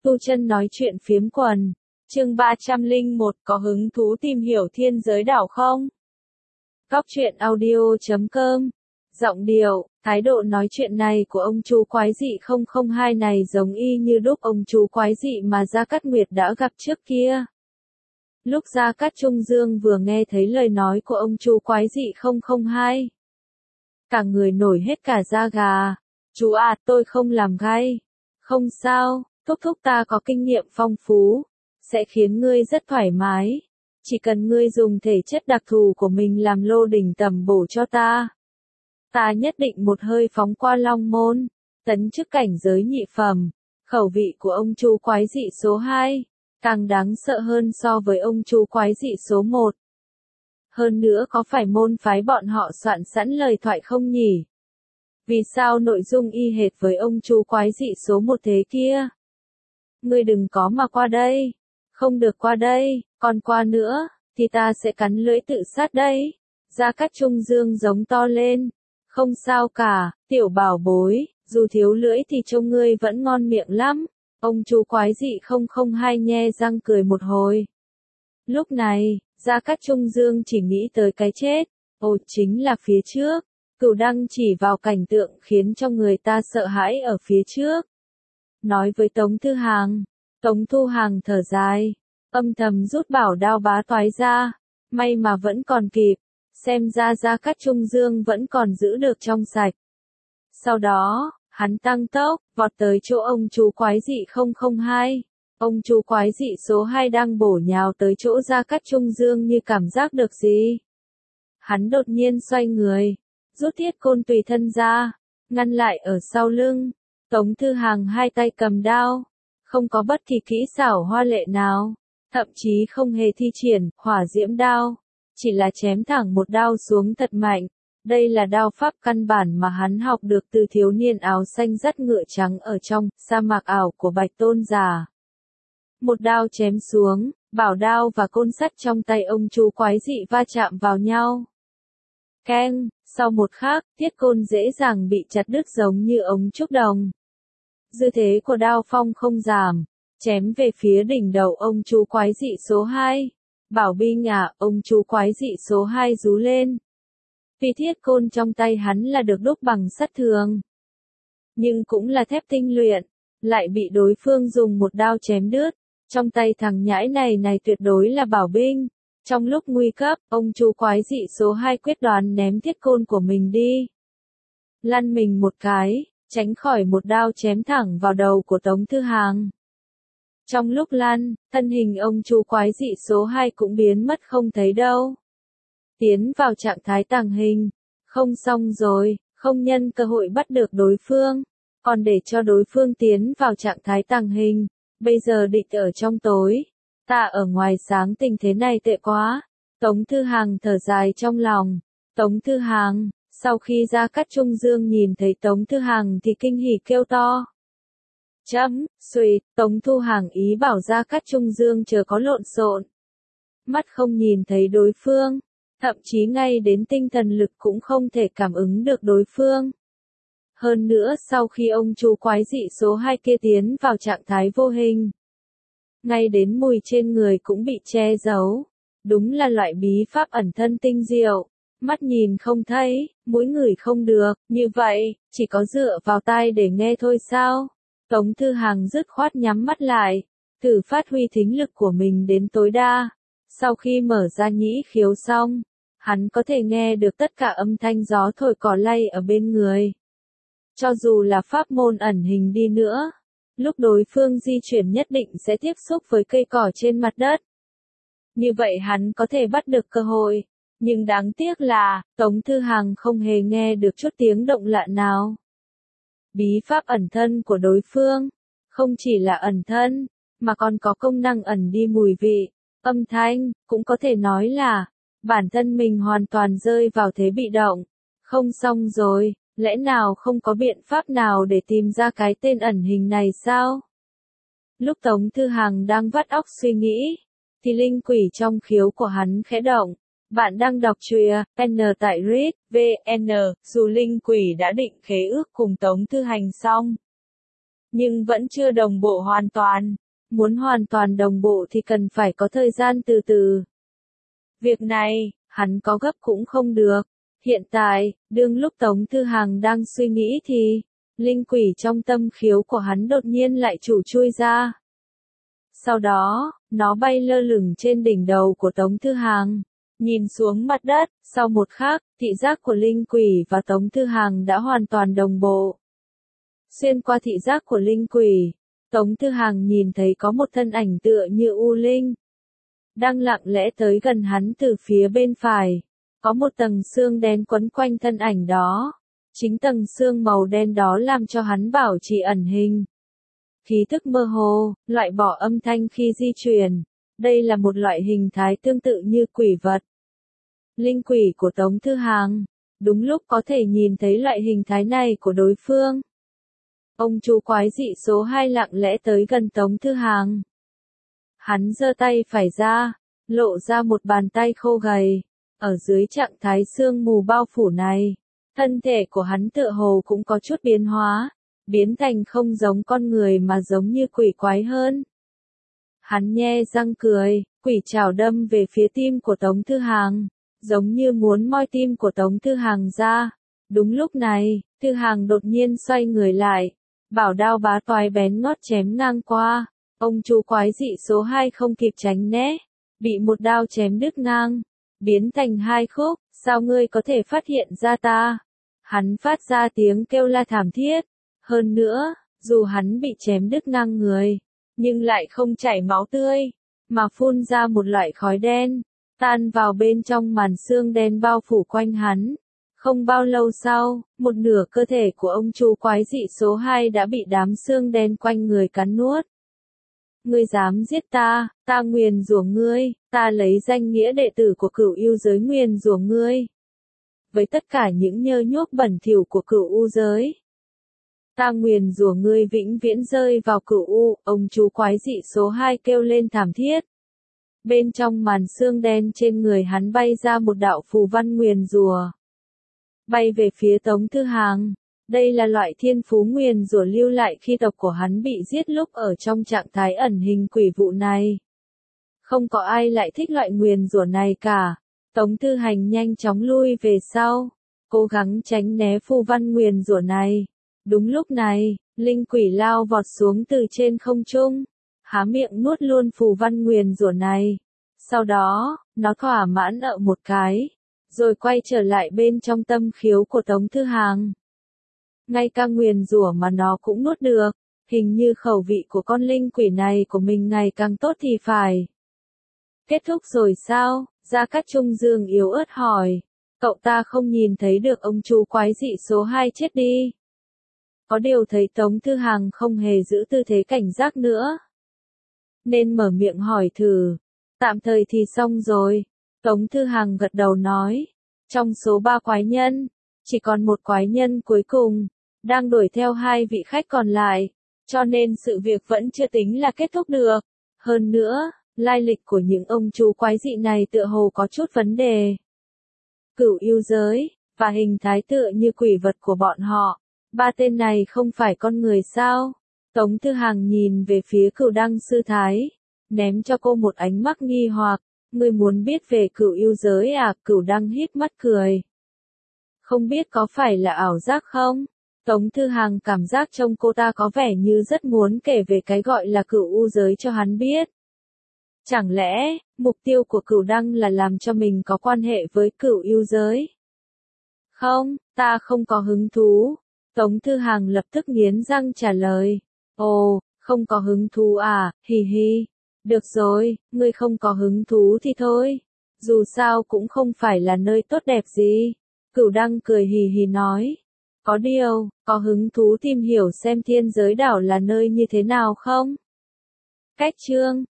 Tu Chân nói chuyện phiếm quần. Chương 301, có hứng thú tìm hiểu thiên giới đảo không? Góc truyện audio.com. Giọng điệu, thái độ nói chuyện này của ông chú quái dị 002 này giống y như đúc ông chú quái dị mà Gia Cát Nguyệt đã gặp trước kia. Lúc Gia Cát Trung Dương vừa nghe thấy lời nói của ông chú quái dị 002, cả người nổi hết cả da gà. Chú à, tôi không làm gay. Không sao, thúc thúc ta có kinh nghiệm phong phú, sẽ khiến ngươi rất thoải mái. Chỉ cần ngươi dùng thể chất đặc thù của mình làm lô đỉnh tầm bổ cho ta. Ta nhất định một hơi phóng qua Long Môn, tấn chức cảnh giới nhị phẩm. Khẩu vị của ông chú quái dị số 2, càng đáng sợ hơn so với ông chú quái dị số 1. Hơn nữa có phải môn phái bọn họ soạn sẵn lời thoại không nhỉ? Vì sao nội dung y hệt với ông chú quái dị số 1 thế kia? Ngươi đừng có mà qua đây. Không được qua đây, còn qua nữa, thì ta sẽ cắn lưỡi tự sát đấy. Gia Cát Trung Dương giống to lên. Không sao cả, tiểu bảo bối, dù thiếu lưỡi thì trông ngươi vẫn ngon miệng lắm. Ông chú quái dị 002 nhe răng cười một hồi. Lúc này, Gia Cát Trung Dương chỉ nghĩ tới cái chết. Ồ, chính là phía trước. Cửu Đăng chỉ vào cảnh tượng khiến cho người ta sợ hãi ở phía trước. Nói với Tống Thư Hàng. Tống Thu Hàng thở dài, âm thầm rút bảo đao bá toái ra. May mà vẫn còn kịp. Xem ra Gia Cát Trung Dương vẫn còn giữ được trong sạch. Sau đó, hắn tăng tốc, vọt tới chỗ ông chú quái dị 002. Ông chú quái dị số 2 đang bổ nhào tới chỗ Gia Cát Trung Dương như cảm giác được gì. Hắn đột nhiên xoay người, rút thiết côn tùy thân ra, ngăn lại ở sau lưng. Tống Thư Hàng hai tay cầm đao, không có bất kỳ kỹ xảo hoa lệ nào, thậm chí không hề thi triển hỏa diễm đao, chỉ là chém thẳng một đao xuống thật mạnh. Đây là đao pháp căn bản mà hắn học được từ thiếu niên áo xanh dắt ngựa trắng ở trong sa mạc ảo của Bạch Tôn giả. Một đao chém xuống, bảo đao và côn sắt trong tay ông chú quái dị va chạm vào nhau. Keng, sau một khắc, thiết côn dễ dàng bị chặt đứt giống như ống trúc đồng. Dư thế của đao phong không giảm, chém về phía đỉnh đầu ông chú quái dị số 2. Bảo binh à, ông chú quái dị số 2 rú lên. Vì thiết côn trong tay hắn là được đúc bằng sắt thường, nhưng cũng là thép tinh luyện, lại bị đối phương dùng một đao chém đứt. Trong tay thằng nhãi này tuyệt đối là bảo binh. Trong lúc nguy cấp, ông chú quái dị số 2 quyết đoán ném thiết côn của mình đi. Lăn mình một cái, tránh khỏi một đao chém thẳng vào đầu của Tống Thư Hàng. Trong lúc lăn, thân hình ông chú quái dị số 2 cũng biến mất không thấy đâu. Tiến vào trạng thái tàng hình. Không xong rồi, không nhân cơ hội bắt được đối phương, còn để cho đối phương tiến vào trạng thái tàng hình. Bây giờ địch ở trong tối, ta ở ngoài sáng, tình thế này tệ quá. Tống Thư Hàng thở dài trong lòng. Tống Thư Hàng, sau khi Gia Cát Trung Dương nhìn thấy Tống Thư Hàng thì kinh hỉ kêu to. Suýt, Tống Thu Hàng ý bảo Gia Cát Trung Dương chờ có lộn xộn. Mắt không nhìn thấy đối phương, thậm chí ngay đến tinh thần lực cũng không thể cảm ứng được đối phương. Hơn nữa sau khi ông chú quái dị số 2 kia tiến vào trạng thái vô hình, ngay đến mùi trên người cũng bị che giấu. Đúng là loại bí pháp ẩn thân tinh diệu. Mắt nhìn không thấy, mũi ngửi không được, như vậy, chỉ có dựa vào tai để nghe thôi sao? Tống Thư Hàng dứt khoát nhắm mắt lại, thử phát huy thính lực của mình đến tối đa. Sau khi mở ra nhĩ khiếu xong, hắn có thể nghe được tất cả âm thanh gió thổi cỏ lay ở bên người. Cho dù là pháp môn ẩn hình đi nữa, lúc đối phương di chuyển nhất định sẽ tiếp xúc với cây cỏ trên mặt đất. Như vậy hắn có thể bắt được cơ hội. Nhưng đáng tiếc là, Tống Thư Hàng không hề nghe được chút tiếng động lạ nào. Bí pháp ẩn thân của đối phương, không chỉ là ẩn thân, mà còn có công năng ẩn đi mùi vị, âm thanh, cũng có thể nói là, bản thân mình hoàn toàn rơi vào thế bị động. Không xong rồi, lẽ nào không có biện pháp nào để tìm ra cái tên ẩn hình này sao? Lúc Tống Thư Hàng đang vắt óc suy nghĩ, thì linh quỷ trong khiếu của hắn khẽ động. Bạn đang đọc truyện N tại RIT VN, dù linh quỷ đã định khế ước cùng Tống Thư Hành xong, nhưng vẫn chưa đồng bộ hoàn toàn. Muốn hoàn toàn đồng bộ thì cần phải có thời gian từ từ. Việc này, hắn có gấp cũng không được. Hiện tại, đương lúc Tống Thư Hàng đang suy nghĩ thì, linh quỷ trong tâm khiếu của hắn đột nhiên lại chủ chui ra. Sau đó, nó bay lơ lửng trên đỉnh đầu của Tống Thư Hàng, nhìn xuống mặt đất, sau một khắc, thị giác của linh quỷ và Tống Thư Hàng đã hoàn toàn đồng bộ. Xuyên qua thị giác của linh quỷ, Tống Thư Hàng nhìn thấy có một thân ảnh tựa như U Linh, đang lặng lẽ tới gần hắn từ phía bên phải. Có một tầng xương đen quấn quanh thân ảnh đó. Chính tầng xương màu đen đó làm cho hắn bảo trì ẩn hình. Khí thức mơ hồ, loại bỏ âm thanh khi di chuyển. Đây là một loại hình thái tương tự như quỷ vật. Linh quỷ của Tống Thư Hàng, đúng lúc có thể nhìn thấy loại hình thái này của đối phương. Ông chú quái dị số 2 lặng lẽ tới gần Tống Thư Hàng. Hắn giơ tay phải ra, lộ ra một bàn tay khô gầy. Ở dưới trạng thái sương mù bao phủ này, thân thể của hắn tựa hồ cũng có chút biến hóa, biến thành không giống con người mà giống như quỷ quái hơn. Hắn nhe răng cười, quỷ trảo đâm về phía tim của Tống Thư Hàng, giống như muốn moi tim của Tống Thư Hàng ra. Đúng lúc này, Thư Hàng đột nhiên xoay người lại, bảo đao bá toái bén ngót chém ngang qua. Ông chú quái dị số 2 không kịp tránh né, bị một đao chém đứt ngang, biến thành hai khúc. Sao ngươi có thể phát hiện ra ta? Hắn phát ra tiếng kêu la thảm thiết. Hơn nữa, dù hắn bị chém đứt ngang người, nhưng lại không chảy máu tươi, mà phun ra một loại khói đen, tan vào bên trong màn xương đen bao phủ quanh hắn. Không bao lâu sau, một nửa cơ thể của ông chú quái dị số 2 đã bị đám xương đen quanh người cắn nuốt. Ngươi dám giết ta, ta nguyền rủa ngươi, ta lấy danh nghĩa đệ tử của Cửu U giới nguyền rủa ngươi. Với tất cả những nhơ nhuốc bẩn thỉu của Cửu U giới, ta nguyền rủa ngươi vĩnh viễn rơi vào Cửu U. Ông chú quái dị số 2 kêu lên thảm thiết. Bên trong màn xương đen trên người hắn bay ra một đạo phù văn nguyền rủa, bay về phía Tống Thư Hàng. Đây là loại thiên phú nguyền rủa lưu lại khi tộc của hắn bị giết lúc ở trong trạng thái ẩn hình quỷ vụ này. Không có ai lại thích loại nguyền rủa này cả. Tống Thư Hành nhanh chóng lui về sau, cố gắng tránh né phù văn nguyền rủa này. Đúng lúc này, linh quỷ lao vọt xuống từ trên không trung, há miệng nuốt luôn phù văn nguyền rủa này. Sau đó, nó thỏa mãn ợ một cái, rồi quay trở lại bên trong tâm khiếu của Tống Thư Hàng. Ngay cả nguyền rủa mà nó cũng nuốt được, hình như khẩu vị của con linh quỷ này của mình ngày càng tốt thì phải. Kết thúc rồi sao? Gia Cát Trung Dương yếu ớt hỏi. Cậu ta không nhìn thấy được ông chú quái dị số 2 chết đi. Có điều thấy Tống Thư Hàng không hề giữ tư thế cảnh giác nữa, nên mở miệng hỏi thử. Tạm thời thì xong rồi. Tống Thư Hàng gật đầu nói. Trong số 3 quái nhân, chỉ còn một quái nhân cuối cùng, đang đuổi theo 2 vị khách còn lại, cho nên sự việc vẫn chưa tính là kết thúc được. Hơn nữa, lai lịch của những ông chú quái dị này tựa hồ có chút vấn đề. Cửu U giới, và hình thái tựa như quỷ vật của bọn họ. 3 tên này không phải con người sao? Tống Thư Hàng nhìn về phía Cửu Đăng sư thái, ném cho cô một ánh mắt nghi hoặc. Ngươi muốn biết về Cửu U giới à? Cửu Đăng híp mắt cười. Không biết có phải là ảo giác không? Tống Thư Hàng cảm giác trông cô ta có vẻ như rất muốn kể về cái gọi là Cửu U giới cho hắn biết. Chẳng lẽ, mục tiêu của Cửu Đăng là làm cho mình có quan hệ với Cửu U giới? Không, ta không có hứng thú. Tống Thư Hàng lập tức nghiến răng trả lời. Ồ, không có hứng thú à, hì hì. Được rồi, ngươi không có hứng thú thì thôi. Dù sao cũng không phải là nơi tốt đẹp gì. Cửu Đăng cười hì hì nói. Có điều, có hứng thú tìm hiểu xem Thiên Giới Đảo là nơi như thế nào không? Cách chương